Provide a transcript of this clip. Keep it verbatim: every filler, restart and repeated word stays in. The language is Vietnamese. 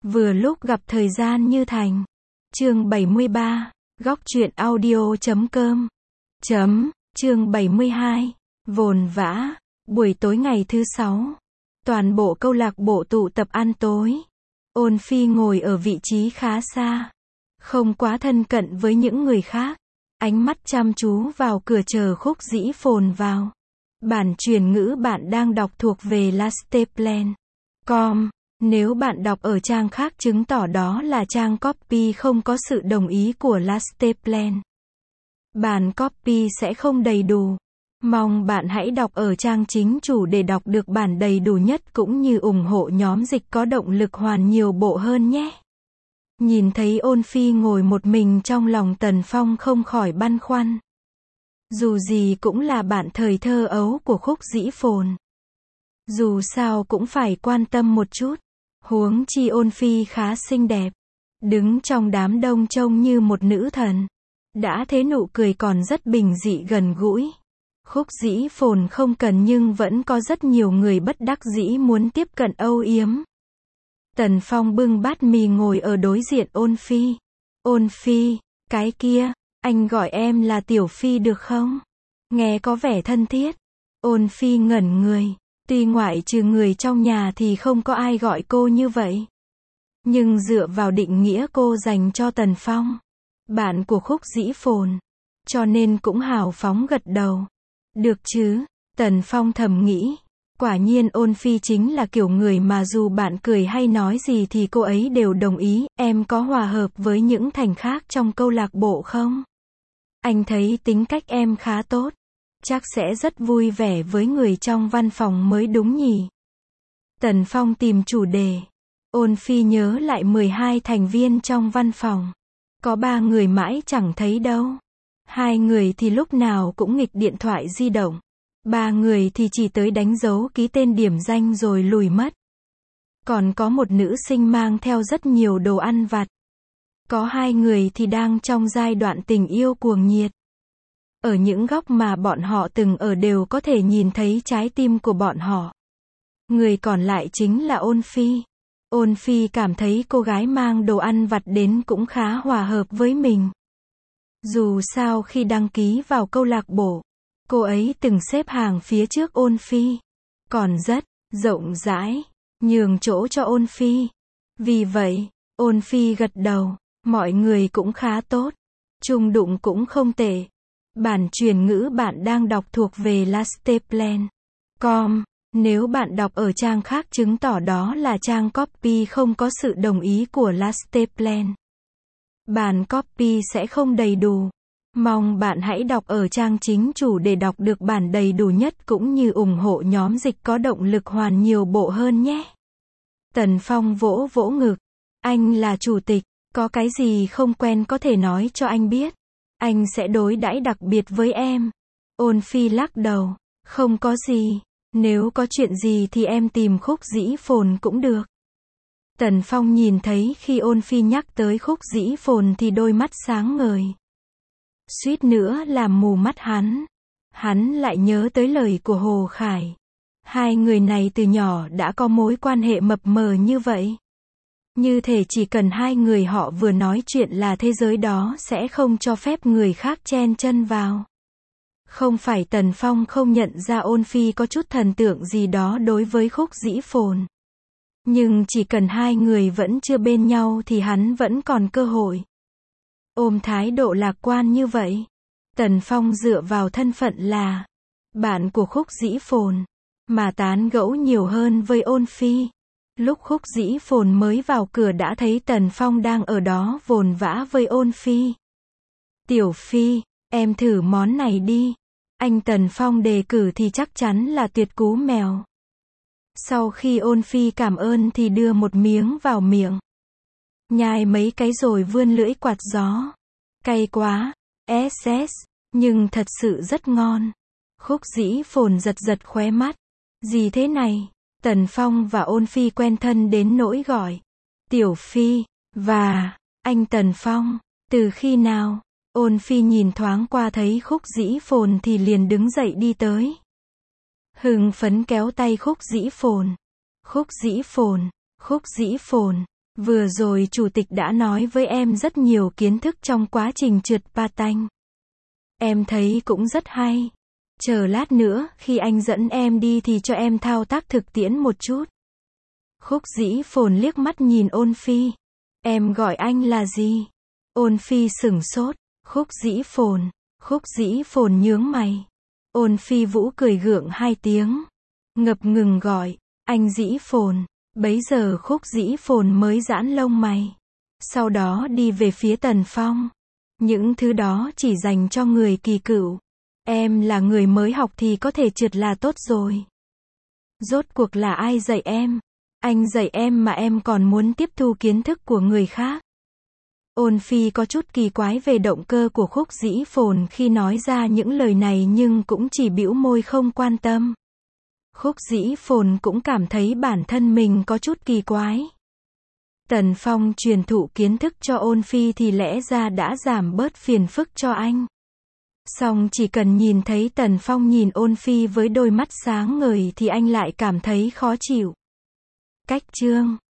Vừa lúc gặp thời gian như thành. Chương bảy mươi ba, góc truyện audio chấm com. Chấm, chương bảy mươi hai, vồn vã, buổi tối ngày thứ sáu. Toàn bộ câu lạc bộ tụ tập ăn tối. Ôn Phi ngồi ở vị trí khá xa. Không quá thân cận với những người khác. Ánh mắt chăm chú vào cửa chờ Khúc Dĩ Phồn vào. Bản truyền ngữ bạn đang đọc thuộc về lasteplan chấm com. Nếu bạn đọc ở trang khác chứng tỏ đó là trang copy không có sự đồng ý của lasteplan. Bản copy sẽ không đầy đủ. Mong bạn hãy đọc ở trang chính chủ để đọc được bản đầy đủ nhất cũng như ủng hộ nhóm dịch có động lực hoàn nhiều bộ hơn nhé. Nhìn thấy Ôn Phi ngồi một mình trong lòng Tần Phong không khỏi băn khoăn. Dù gì cũng là bạn thời thơ ấu của Khúc Dĩ Phồn. Dù sao cũng phải quan tâm một chút. Huống chi Ôn Phi khá xinh đẹp. Đứng trong đám đông trông như một nữ thần. Đã thế nụ cười còn rất bình dị gần gũi. Khúc Dĩ Phồn không cần nhưng vẫn có rất nhiều người bất đắc dĩ muốn tiếp cận âu yếm. Tần Phong bưng bát mì ngồi ở đối diện Ôn Phi. Ôn Phi, cái kia, anh gọi em là Tiểu Phi được không? Nghe có vẻ thân thiết. Ôn Phi ngẩn người. Tuy ngoại trừ người trong nhà thì không có ai gọi cô như vậy. Nhưng dựa vào định nghĩa cô dành cho Tần Phong, bạn của Khúc Dĩ Phồn, cho nên cũng hào phóng gật đầu. Được chứ, Tần Phong thầm nghĩ. Quả nhiên Ôn Phi chính là kiểu người mà dù bạn cười hay nói gì thì cô ấy đều đồng ý. Em có hòa hợp với những thành khác trong câu lạc bộ không? Anh thấy tính cách em khá tốt. Chắc sẽ rất vui vẻ với người trong văn phòng mới đúng nhỉ? Tần Phong tìm chủ đề. Ôn Phi nhớ lại mười hai thành viên trong văn phòng. Có ba người mãi chẳng thấy đâu. Hai người thì lúc nào cũng nghịch điện thoại di động. Ba người thì chỉ tới đánh dấu ký tên điểm danh rồi lùi mất. Còn có một nữ sinh mang theo rất nhiều đồ ăn vặt. Có hai người thì đang trong giai đoạn tình yêu cuồng nhiệt. Ở những góc mà bọn họ từng ở đều có thể nhìn thấy trái tim của bọn họ. Người còn lại chính là Ôn Phi. Ôn Phi cảm thấy cô gái mang đồ ăn vặt đến cũng khá hòa hợp với mình. Dù sao khi đăng ký vào câu lạc bộ, cô ấy từng xếp hàng phía trước Ôn Phi. Còn rất rộng rãi, nhường chỗ cho Ôn Phi. Vì vậy, Ôn Phi gật đầu, mọi người cũng khá tốt. Chung đụng cũng không tệ. Bản truyền ngữ bạn đang đọc thuộc về lasteplan chấm com. Nếu bạn đọc ở trang khác chứng tỏ đó là trang copy không có sự đồng ý của lasteplan. Bản copy sẽ không đầy đủ. Mong bạn hãy đọc ở trang chính chủ để đọc được bản đầy đủ nhất cũng như ủng hộ nhóm dịch có động lực hoàn nhiều bộ hơn nhé. Tần Phong vỗ vỗ ngực. Anh là chủ tịch, có cái gì không quen có thể nói cho anh biết. Anh sẽ đối đãi đặc biệt với em. Ôn Phi lắc đầu. Không có gì. Nếu có chuyện gì thì em tìm Khúc Dĩ Phồn cũng được. Tần Phong nhìn thấy khi Ôn Phi nhắc tới Khúc Dĩ Phồn thì đôi mắt sáng ngời. Suýt nữa làm mù mắt hắn. Hắn lại nhớ tới lời của Hồ Khải. Hai người này từ nhỏ đã có mối quan hệ mập mờ như vậy. Như thể chỉ cần hai người họ vừa nói chuyện là thế giới đó sẽ không cho phép người khác chen chân vào. Không phải Tần Phong không nhận ra Ôn Phi có chút thần tượng gì đó đối với Khúc Dĩ Phồn. Nhưng chỉ cần hai người vẫn chưa bên nhau thì hắn vẫn còn cơ hội. Ôm thái độ lạc quan như vậy, Tần Phong dựa vào thân phận là bạn của Khúc Dĩ Phồn, mà tán gẫu nhiều hơn với Ôn Phi. Lúc Khúc Dĩ Phồn mới vào cửa đã thấy Tần Phong đang ở đó vồn vã với Ôn Phi. Tiểu Phi, em thử món này đi. Anh Tần Phong đề cử thì chắc chắn là tuyệt cú mèo. Sau khi Ôn Phi cảm ơn thì đưa một miếng vào miệng. Nhai mấy cái rồi vươn lưỡi quạt gió. Cay quá, ét ét, nhưng thật sự rất ngon. Khúc Dĩ Phồn giật giật khóe mắt. Gì thế này? Tần Phong và Ôn Phi quen thân đến nỗi gọi Tiểu Phi, và anh Tần Phong. Từ khi nào? Ôn Phi nhìn thoáng qua thấy Khúc Dĩ Phồn thì liền đứng dậy đi tới. Hưng phấn kéo tay Khúc Dĩ Phồn. Khúc Dĩ Phồn, Khúc Dĩ Phồn, Vừa rồi chủ tịch đã nói với em rất nhiều kiến thức trong quá trình trượt patin. Em thấy cũng rất hay. Chờ lát nữa, khi anh dẫn em đi thì cho em thao tác thực tiễn một chút. Khúc Dĩ Phồn liếc mắt nhìn Ôn Phi. Em gọi anh là gì? Ôn Phi sửng sốt. Khúc Dĩ Phồn. Khúc Dĩ Phồn nhướng mày. Ôn Phi Vũ cười gượng hai tiếng. Ngập ngừng gọi. Anh Dĩ Phồn. Bấy giờ Khúc Dĩ Phồn mới giãn lông mày. Sau đó đi về phía Tần Phong. Những thứ đó chỉ dành cho người kỳ cựu. Em là người mới học thì có thể trượt là tốt rồi. Rốt cuộc là ai dạy em? Anh dạy em mà em còn muốn tiếp thu kiến thức của người khác. Ôn Phi có chút kỳ quái về động cơ của Khúc Dĩ Phồn khi nói ra những lời này nhưng cũng chỉ bĩu môi không quan tâm. Khúc Dĩ Phồn cũng cảm thấy bản thân mình có chút kỳ quái. Tần Phong truyền thụ kiến thức cho Ôn Phi thì lẽ ra đã giảm bớt phiền phức cho anh. Song chỉ cần nhìn thấy Tần Phong nhìn Ôn Phi với đôi mắt sáng ngời thì anh lại cảm thấy khó chịu. Cách chương